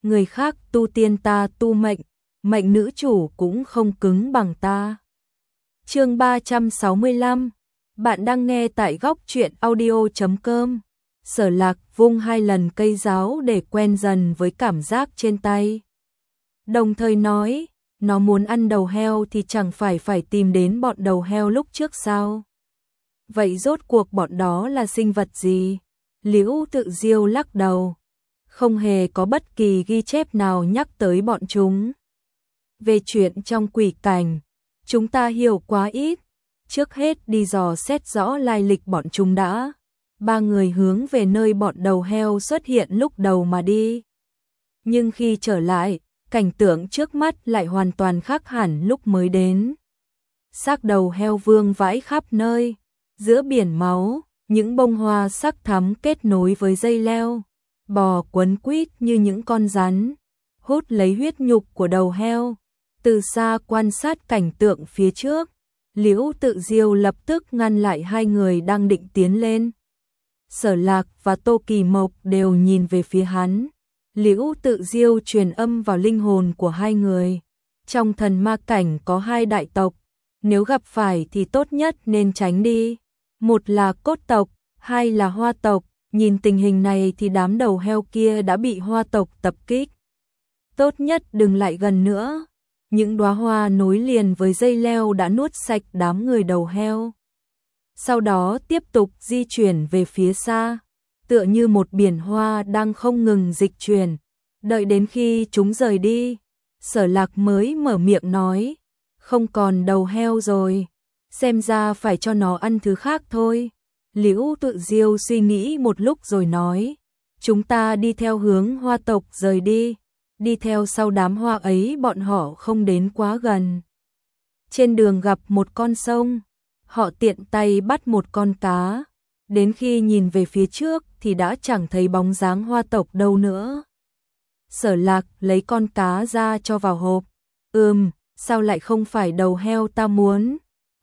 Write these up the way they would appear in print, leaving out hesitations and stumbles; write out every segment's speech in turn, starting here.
người khác tu tiên ta tu mệnh, mệnh nữ chủ cũng không cứng bằng ta. Chương 365, bạn đang nghe tại góc truyện audio.com. Sở Lạc vung 2 lần cây giáo để quen dần với cảm giác trên tay. Đồng thời nói, nó muốn ăn đầu heo thì chẳng phải tìm đến bọn đầu heo lúc trước sao? Vậy rốt cuộc bọn đó là sinh vật gì? Liễu Tự Diêu lắc đầu. Không hề có bất kỳ ghi chép nào nhắc tới bọn chúng. Về chuyện trong quỷ cảnh, chúng ta hiểu quá ít. Trước hết đi dò xét rõ lai lịch bọn chúng đã. 3 người hướng về nơi bọn đầu heo xuất hiện lúc đầu mà đi. Nhưng khi trở lại, cảnh tượng trước mắt lại hoàn toàn khác hẳn lúc mới đến. Xác đầu heo vương vãi khắp nơi, giữa biển máu, những bông hoa sắc thắm kết nối với dây leo, bò quấn quýt như những con rắn, hút lấy huyết nhục của đầu heo. Từ xa quan sát cảnh tượng phía trước, Liễu Tự Diêu lập tức ngăn lại 2 người đang định tiến lên. Sở Lạc và Tô Kỳ Mộc đều nhìn về phía hắn. Liễu Tự Diêu truyền âm vào linh hồn của 2 người. Trong thần ma cảnh có 2 đại tộc, nếu gặp phải thì tốt nhất nên tránh đi. Một là cốt tộc, 2 là hoa tộc. Nhìn tình hình này thì đám đầu heo kia đã bị hoa tộc tập kích. Tốt nhất đừng lại gần nữa. Những đóa hoa nối liền với dây leo đã nuốt sạch đám người đầu heo. Sau đó tiếp tục di chuyển về phía xa, tựa như một biển hoa đang không ngừng dịch chuyển. Đợi đến khi chúng rời đi, Sở Lạc mới mở miệng nói, không còn đầu heo rồi, xem ra phải cho nó ăn thứ khác thôi. Liễu Tự Diêu suy nghĩ một lúc rồi nói, chúng ta đi theo hướng hoa tộc rời đi. Đi theo sau đám hoa ấy bọn họ không đến quá gần. Trên đường gặp một con sông, họ tiện tay bắt một con cá. Đến khi nhìn về phía trước thì đã chẳng thấy bóng dáng hoa tộc đâu nữa. Sở Lạc lấy con cá ra cho vào hộp. Sao lại không phải đầu heo ta muốn?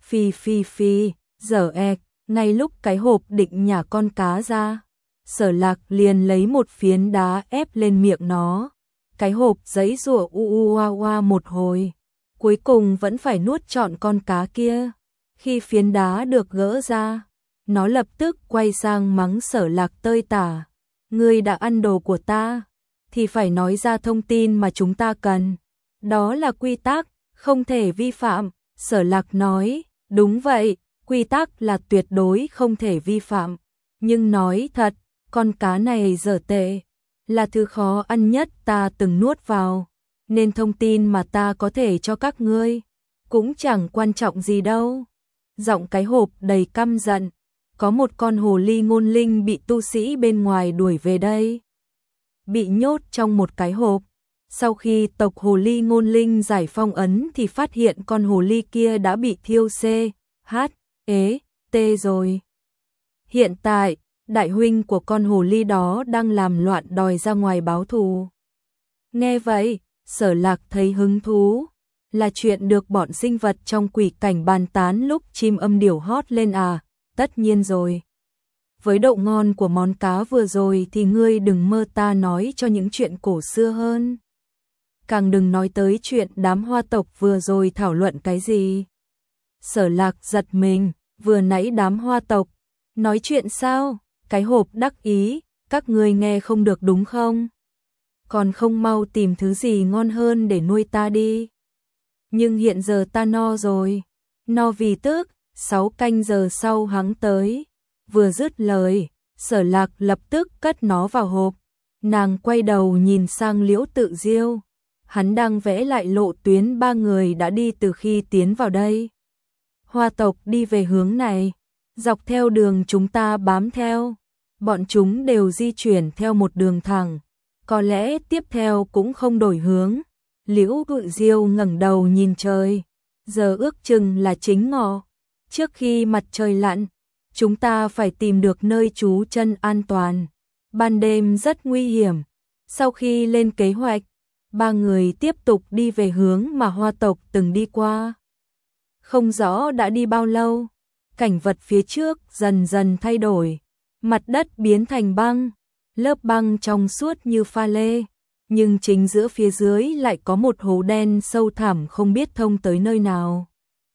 Phi, dở ẹc. Ngay lúc cái hộp định nhả con cá ra, Sở Lạc liền lấy một phiến đá ép lên miệng nó. Cái hộp giãy giụa oa một hồi, cuối cùng vẫn phải nuốt trọn con cá kia. Khi phiến đá được gỡ ra, nó lập tức quay sang mắng Sở Lạc tơi tả. Ngươi đã ăn đồ của ta, thì phải nói ra thông tin mà chúng ta cần. Đó là quy tắc, không thể vi phạm. Sở Lạc nói, đúng vậy, quy tắc là tuyệt đối không thể vi phạm. Nhưng nói thật, con cá này dở tệ, là thứ khó ăn nhất ta từng nuốt vào, nên thông tin mà ta có thể cho các ngươi cũng chẳng quan trọng gì đâu. Giọng cái hộp đầy căm giận. Có một con hồ ly ngôn linh bị tu sĩ bên ngoài đuổi về đây, bị nhốt trong một cái hộp. Sau khi tộc hồ ly ngôn linh giải phong ấn thì phát hiện con hồ ly kia đã bị thiêu CHT rồi. Hiện tại đại huynh của con hồ ly đó đang làm loạn đòi ra ngoài báo thù. Nghe vậy, Sở Lạc thấy hứng thú. Là chuyện được bọn sinh vật trong quỷ cảnh bàn tán lúc chim âm điểu hót lên à? Tất nhiên rồi. Với độ ngon của món cá vừa rồi thì ngươi đừng mơ ta nói cho những chuyện cổ xưa hơn. Càng đừng nói tới chuyện đám hoa tộc vừa rồi thảo luận cái gì. Sở Lạc giật mình, vừa nãy đám hoa tộc nói chuyện sao? Cái hộp đắc ý, các ngươi nghe không được đúng không? Còn không mau tìm thứ gì ngon hơn để nuôi ta đi. Nhưng hiện giờ ta no rồi. No vì tức, 6 canh giờ sau hắn tới. Vừa dứt lời, Sở Lạc lập tức cất nó vào hộp. Nàng quay đầu nhìn sang Liễu Tự Diêu. Hắn đang vẽ lại lộ tuyến 3 người đã đi từ khi tiến vào đây. Hoa tộc đi về hướng này, dọc theo đường chúng ta bám theo. Bọn chúng đều di chuyển theo một đường thẳng, có lẽ tiếp theo cũng không đổi hướng. Liễu Tự Diêu ngẩng đầu nhìn trời, giờ ước chừng là chính ngọ. Trước khi mặt trời lặn, chúng ta phải tìm được nơi trú chân an toàn. Ban đêm rất nguy hiểm. Sau khi lên kế hoạch, 3 người tiếp tục đi về hướng mà hoa tộc từng đi qua. Không rõ đã đi bao lâu, cảnh vật phía trước dần dần thay đổi. Mặt đất biến thành băng, lớp băng trong suốt như pha lê. nhưng chính giữa phía dưới lại có một hố đen sâu thẳm không biết thông tới nơi nào.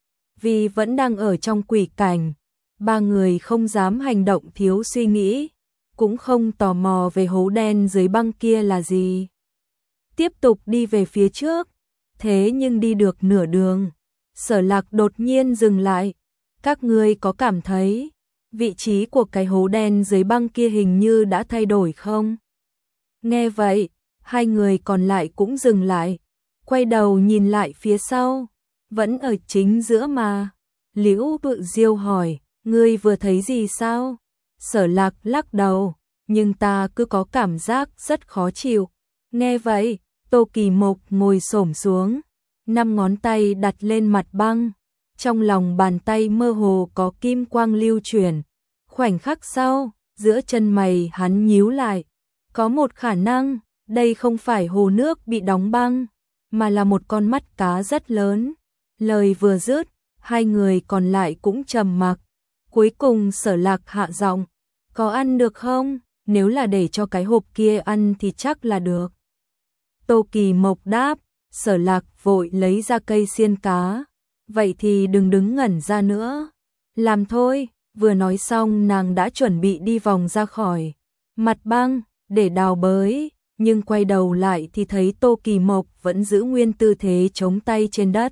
Vì vẫn đang ở trong quỷ cảnh, ba người không dám hành động thiếu suy nghĩ, cũng không tò mò về hố đen dưới băng kia là gì. Tiếp tục đi về phía trước, thế nhưng đi được nửa đường, Sở Lạc đột nhiên dừng lại. Các ngươi có cảm thấy vị trí của cái hố đen dưới băng kia hình như đã thay đổi không? Nghe vậy, hai người còn lại cũng dừng lại, quay đầu nhìn lại phía sau, vẫn ở chính giữa mà. Liễu Tự Diêu hỏi, ngươi vừa thấy gì sao? Sở Lạc lắc đầu, nhưng ta cứ có cảm giác rất khó chịu. Nghe vậy, Tô Kỳ Mộc ngồi xổm xuống, 5 ngón tay đặt lên mặt băng, trong lòng bàn tay mơ hồ có kim quang lưu chuyển. Khoảnh khắc sau, giữa chân mày hắn nhíu lại, có một khả năng, đây không phải hồ nước bị đóng băng, mà là một con mắt cá rất lớn. Lời vừa dứt, hai người còn lại cũng trầm mặc. Cuối cùng Sở Lạc hạ giọng, có ăn được không? Nếu là để cho cái hộp kia ăn thì chắc là được. Tô Kỳ Mộc đáp. Sở Lạc vội lấy ra cây xiên cá. Vậy thì đừng đứng ngẩn ra nữa, làm thôi. Vừa nói xong nàng đã chuẩn bị đi vòng ra khỏi mặt băng để đào bới, nhưng quay đầu lại thì thấy Tô Kỳ Mộc vẫn giữ nguyên tư thế chống tay trên đất.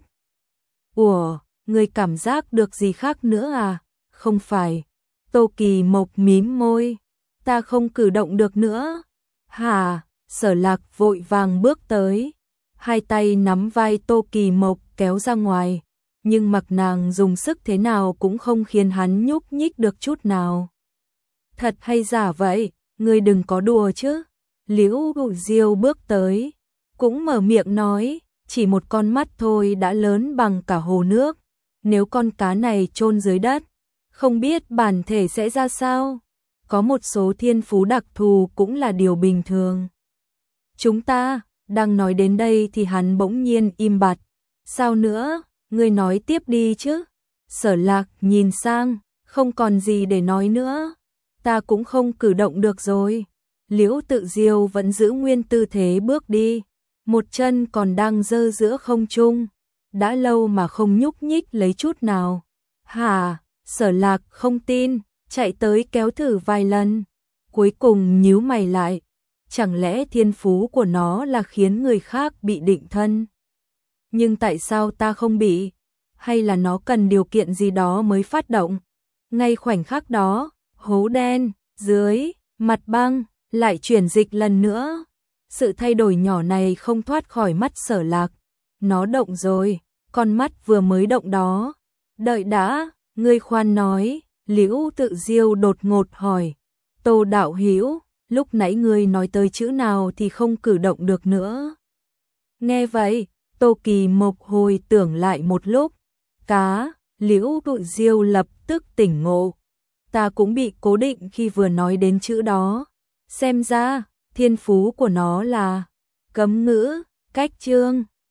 Ủa, ngươi cảm giác được gì khác nữa à? Không phải. Tô Kỳ Mộc mím môi, ta không cử động được nữa. Hả? Sở Lạc vội vàng bước tới, hai tay nắm vai Tô Kỳ Mộc kéo ra ngoài, nhưng mặc nàng dùng sức thế nào cũng không khiến hắn nhúc nhích được chút nào. Thật hay giả vậy? Ngươi đừng có đùa chứ. Liễu Tự Diêu bước tới, cũng mở miệng nói, chỉ một con mắt thôi đã lớn bằng cả hồ nước. Nếu con cá này chôn dưới đất, không biết bản thể sẽ ra sao. Có một số thiên phú đặc thù cũng là điều bình thường. Chúng ta đang nói đến đây thì hắn bỗng nhiên im bặt. Sao nữa? Ngươi nói tiếp đi chứ. Sở Lạc nhìn sang, không còn gì để nói nữa. Ta cũng không cử động được rồi. Liễu Tự Diêu vẫn giữ nguyên tư thế bước đi, một chân còn đang giơ giữa không trung, đã lâu mà không nhúc nhích lấy chút nào. Hả? Sở Lạc không tin, chạy tới kéo thử vài lần, cuối cùng nhíu mày lại. Chẳng lẽ thiên phú của nó là khiến người khác bị định thân? Nhưng tại sao ta không bị? Hay là nó cần điều kiện gì đó mới phát động? Ngay khoảnh khắc đó, hố đen dưới mặt băng lại chuyển dịch lần nữa. Sự thay đổi nhỏ này không thoát khỏi mắt Sở Lạc. Nó động rồi, con mắt vừa mới động đó. Đợi đã, ngươi khoan nói. Liễu Tự Diêu đột ngột hỏi. Tô đạo hữu, lúc nãy ngươi nói tới chữ nào thì không cử động được nữa? Nghe vậy, Tô Kỳ Mộc hồi tưởng lại một lúc. Cá. Liễu Tự Diêu lập tức tỉnh ngộ. Ta cũng bị cố định khi vừa nói đến chữ đó. Xem ra, thiên phú của nó là cấm ngữ, cách chương.